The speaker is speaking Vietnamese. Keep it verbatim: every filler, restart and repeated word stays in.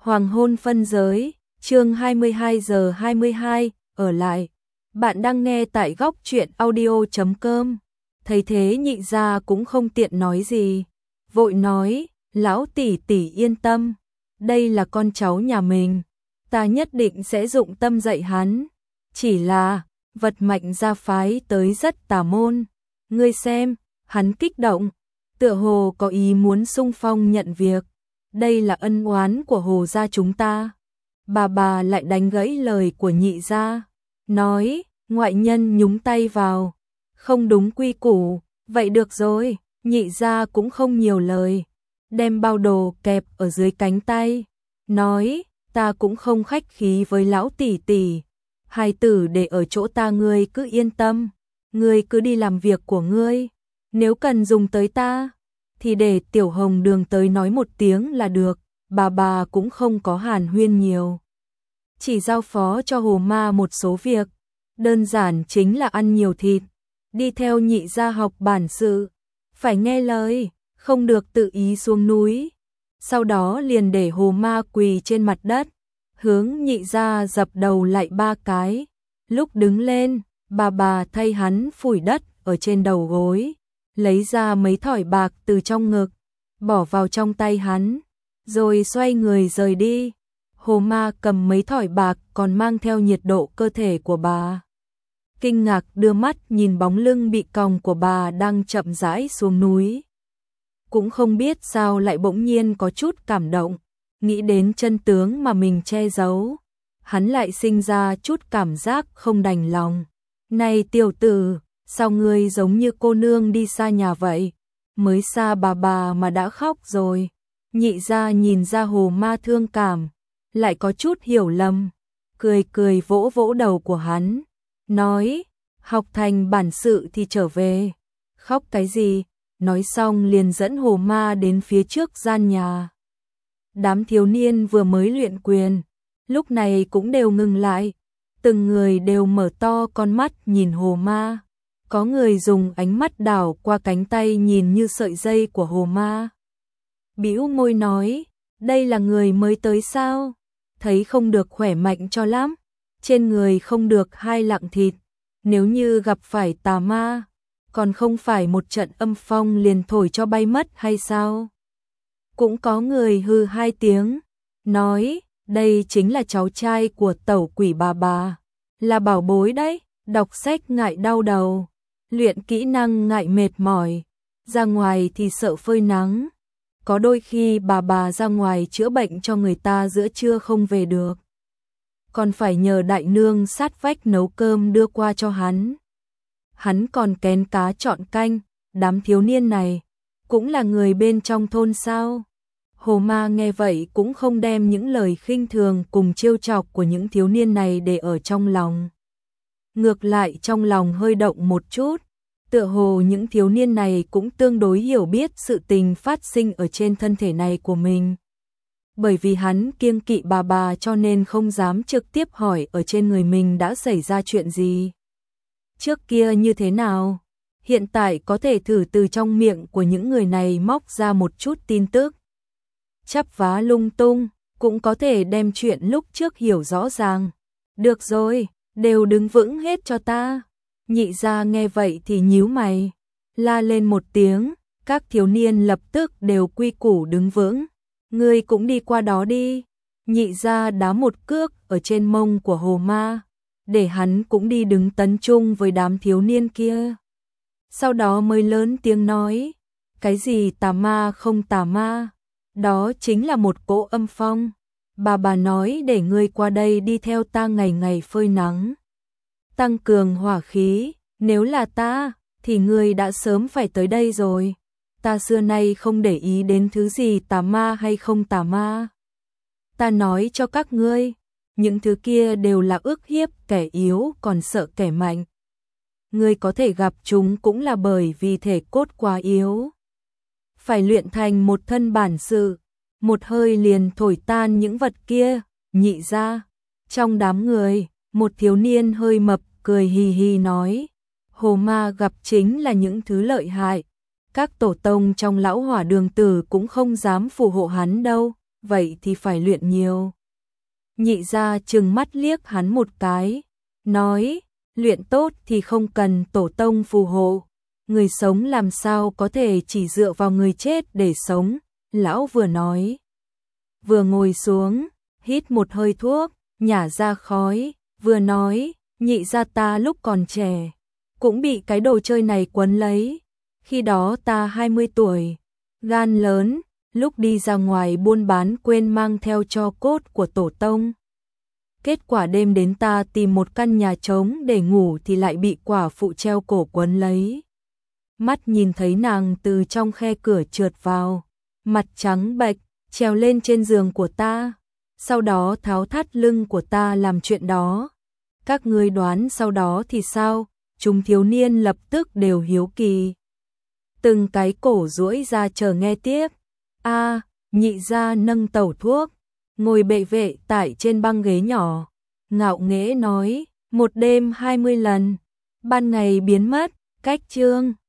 Hoàng hôn phân giới, chương hai mươi hai giờ hai mươi hai, ở lại. Bạn đang nghe tại góc truyện audio chấm com. Thấy thế Nhị gia cũng không tiện nói gì, vội nói, lão tỷ tỷ yên tâm, đây là con cháu nhà mình, ta nhất định sẽ dụng tâm dạy hắn. Chỉ là, vật mạnh gia phái tới rất tà môn, ngươi xem, hắn kích động, tựa hồ có ý muốn xung phong nhận việc. Đây là ân oán của Hồ gia chúng ta. Bà bà lại đánh gãy lời của Nhị gia, nói, ngoại nhân nhúng tay vào, không đúng quy củ, vậy được rồi. Nhị gia cũng không nhiều lời, đem bao đồ kẹp ở dưới cánh tay, nói, ta cũng không khách khí với lão tỷ tỷ, hài tử để ở chỗ ta, ngươi cứ yên tâm, ngươi cứ đi làm việc của ngươi, nếu cần dùng tới ta thì để Tiểu Hồng Đường tới nói một tiếng là được. Bà bà cũng không có hàn huyên nhiều, chỉ giao phó cho Hồ Ma một số việc, đơn giản chính là ăn nhiều thịt, đi theo Nhị gia học bản sự, phải nghe lời, không được tự ý xuống núi. Sau đó liền để Hồ Ma quỳ trên mặt đất, hướng Nhị gia dập đầu lại ba cái. Lúc đứng lên, bà bà thay hắn phủi đất ở trên đầu gối, lấy ra mấy thỏi bạc từ trong ngực, bỏ vào trong tay hắn, rồi xoay người rời đi. Hồ Ma cầm mấy thỏi bạc còn mang theo nhiệt độ cơ thể của bà, kinh ngạc đưa mắt nhìn bóng lưng bị còng của bà đang chậm rãi xuống núi. Cũng không biết sao lại bỗng nhiên có chút cảm động, nghĩ đến chân tướng mà mình che giấu, hắn lại sinh ra chút cảm giác không đành lòng. Này tiểu tử, sao ngươi giống như cô nương đi xa nhà vậy? Mới xa bà bà mà đã khóc rồi. Nhị gia nhìn ra Hồ Ma thương cảm, lại có chút hiểu lầm, cười cười vỗ vỗ đầu của hắn, nói, học thành bản sự thì trở về, khóc cái gì? Nói xong liền dẫn Hồ Ma đến phía trước gian nhà. Đám thiếu niên vừa mới luyện quyền, lúc này cũng đều ngừng lại, từng người đều mở to con mắt nhìn Hồ Ma. Có người dùng ánh mắt đảo qua cánh tay nhìn như sợi dây của Hồ Ma, bĩu môi nói, đây là người mới tới sao? Thấy không được khỏe mạnh cho lắm, trên người không được hai lạng thịt, nếu như gặp phải tà ma, còn không phải một trận âm phong liền thổi cho bay mất hay sao? Cũng có người hư hai tiếng, nói, đây chính là cháu trai của tẩu quỷ bà bà, là bảo bối đấy, đọc sách ngại đau đầu, luyện kỹ năng ngại mệt mỏi, ra ngoài thì sợ phơi nắng, có đôi khi bà bà ra ngoài chữa bệnh cho người ta giữa trưa không về được, còn phải nhờ đại nương sát vách nấu cơm đưa qua cho hắn. Hắn còn kén cá chọn canh, đám thiếu niên này cũng là người bên trong thôn sao? Hồ Ma nghe vậy cũng không đem những lời khinh thường cùng trêu chọc của những thiếu niên này để ở trong lòng. Ngược lại trong lòng hơi động một chút, tựa hồ những thiếu niên này cũng tương đối hiểu biết sự tình phát sinh ở trên thân thể này của mình. Bởi vì hắn kiêng kỵ bà bà cho nên không dám trực tiếp hỏi ở trên người mình đã xảy ra chuyện gì. Trước kia như thế nào, hiện tại có thể thử từ trong miệng của những người này móc ra một chút tin tức. Chắp vá lung tung, cũng có thể đem chuyện lúc trước hiểu rõ ràng. Được rồi, đều đứng vững hết cho ta. Nhị gia nghe vậy thì nhíu mày, la lên một tiếng, các thiếu niên lập tức đều quy củ đứng vững. Ngươi cũng đi qua đó đi. Nhị gia đá một cước ở trên mông của Hồ Ma, để hắn cũng đi đứng tấn chung với đám thiếu niên kia. Sau đó mới lớn tiếng nói, cái gì tà ma không tà ma, đó chính là một cỗ âm phong. Bà bà nói để ngươi qua đây đi theo ta ngày ngày phơi nắng, tăng cường hỏa khí, nếu là ta thì ngươi đã sớm phải tới đây rồi. Ta xưa nay không để ý đến thứ gì tà ma hay không tà ma. Ta nói cho các ngươi, những thứ kia đều là ức hiếp kẻ yếu còn sợ kẻ mạnh. Ngươi có thể gặp chúng cũng là bởi vì thể cốt quá yếu. Phải luyện thành một thân bản sự, một hơi liền thổi tan những vật kia. Nhị gia, trong đám người, một thiếu niên hơi mập cười hì hì nói, Hồ Ma gặp chính là những thứ lợi hại. Các tổ tông trong lão hỏa đường tử cũng không dám phù hộ hắn đâu. vậy thì phải luyện nhiều. Nhị gia trừng mắt liếc hắn một cái, nói, luyện tốt thì không cần tổ tông phù hộ, người sống làm sao có thể chỉ dựa vào người chết để sống, lão vừa nói. Vừa ngồi xuống, hít một hơi thuốc, nhả ra khói, vừa nói, nhị gia ta lúc còn trẻ, cũng bị cái đồ chơi này quấn lấy, khi đó ta hai mươi tuổi, gan lớn, lúc đi ra ngoài buôn bán quên mang theo tro cốt của tổ tông. Kết quả đêm đến ta tìm một căn nhà trống để ngủ thì lại bị quả phụ treo cổ quấn lấy. Mắt nhìn thấy nàng từ trong khe cửa trượt vào, mặt trắng bệch, trèo lên trên giường của ta, sau đó tháo thắt lưng của ta làm chuyện đó. Các ngươi đoán sau đó thì sao? Chúng thiếu niên lập tức đều hiếu kỳ. Từng cái cổ duỗi ra chờ nghe tiếp. A, nhị gia nâng tẩu thuốc, ngồi bệ vệ tại trên băng ghế nhỏ, ngạo nghễ nói, một đêm hai mươi lần, ban ngày biến mất, cách chương.